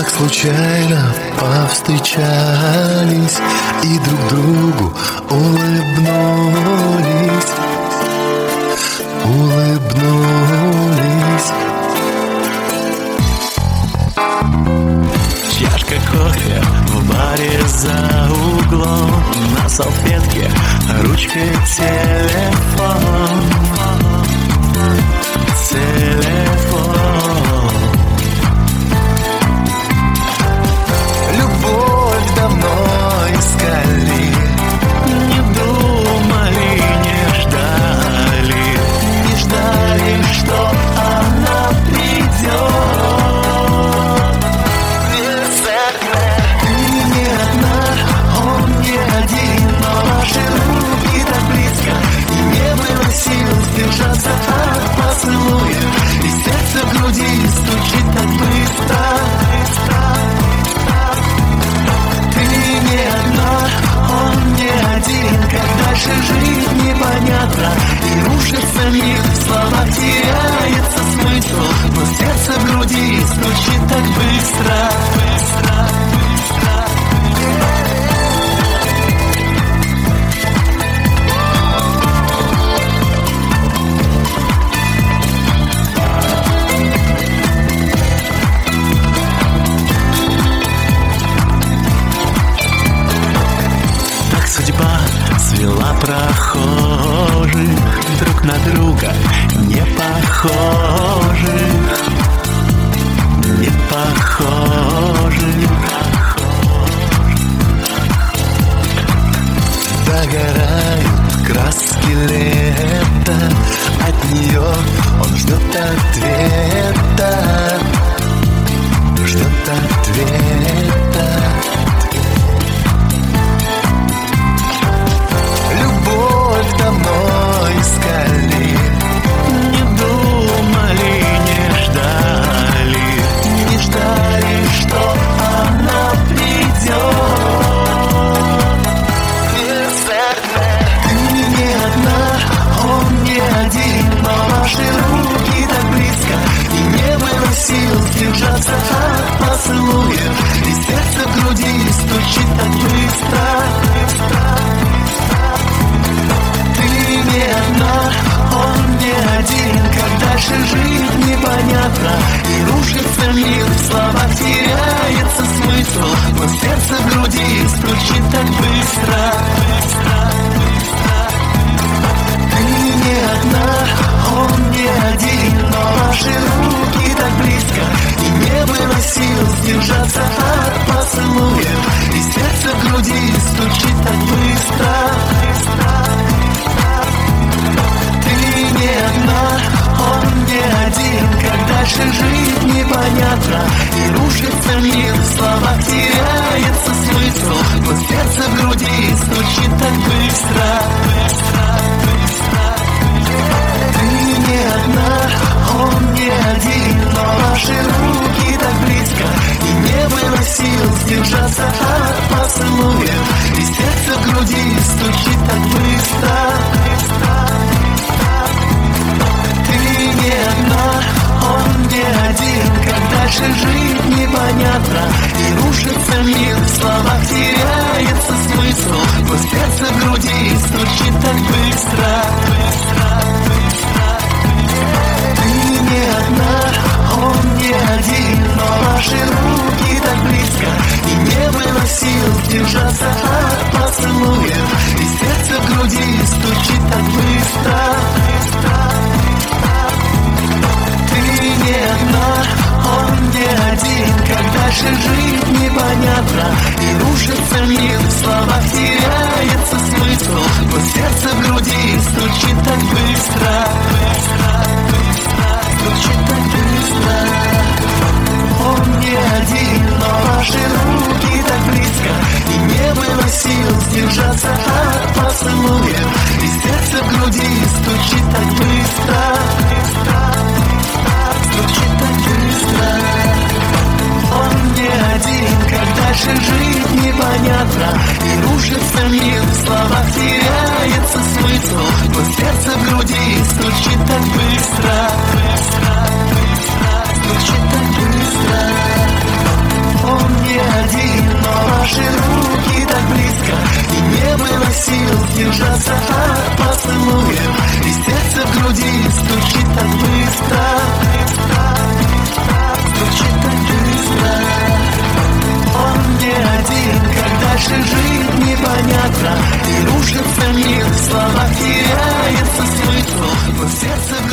так случайно повстречались и друг другу улыбнулись. Чашка кофе в баре за углом, на салфетке ручка телефон. Любовь давно искали, Не думали, не ждали, что она придет. Ты не одна, он не один, но ваши руки так близко, и не было сил сдержаться от поцелуя, и сердце в груди стучит так быстро. Ты не одна, он не один, как дальше жить непонятно, и рушится мир, в словах теряется смысл, но сердце в груди стучит так быстро. Судьба свела прохожих друг на друга, не похожих. Догорают краски лета, от нее он ждет ответа. Любовь давно искали, Не думали, не ждали, что она придет. Ты не одна, он не один, но ваши руки так близко, и не было сил сдержаться от поцелуев, и сердце в груди стучит так быстро. Ты не одна, он не один, как дальше жить непонятно, и рушится мир, в словах теряется смысл, но сердце в груди стучит так быстро. Ты не одна, он не один, но ваши руки так близко, и не было сил сдержаться от поцелуев, и сердце в груди стучит так быстро. Ты не одна, он не один, как дальше жить непонятно, и рушится мир, в словах теряется смысл, но сердце в груди стучит так быстро. Ты не одна, он не один, но ваши руки так близко, и не было сил сдержаться от поцелуев, и сердце в груди стучит так быстро. Ты не одна, он не один, как дальше жить непонятно, и рушится мир, в словах теряется смысл, но сердце в груди стучит так быстро. Ты не одна, он не один, но ваши руки так близко, и не было сил сдержаться от поцелуев, и сердце в груди стучит так быстро. Ты не одна, он не один, как дальше жить непонятно, и рушится мир, в словах теряется смысл, но сердце в груди стучит так быстро. Он не один, но ваши руки так близко, и не было сил сдержаться от поцелуев, и сердце в груди стучит так быстро. Он не один, как дальше жить непонятно, и рушится мир, в словах теряется смысл, но сердце в груди стучит так быстро. наши руки так близко, и не было сил держаться от поцелуев, и сердце в груди стучит так быстро, стучит так быстро. Он не один, как дальше жить непонятно, и рушится мир, в словах теряется смысл, но сердце в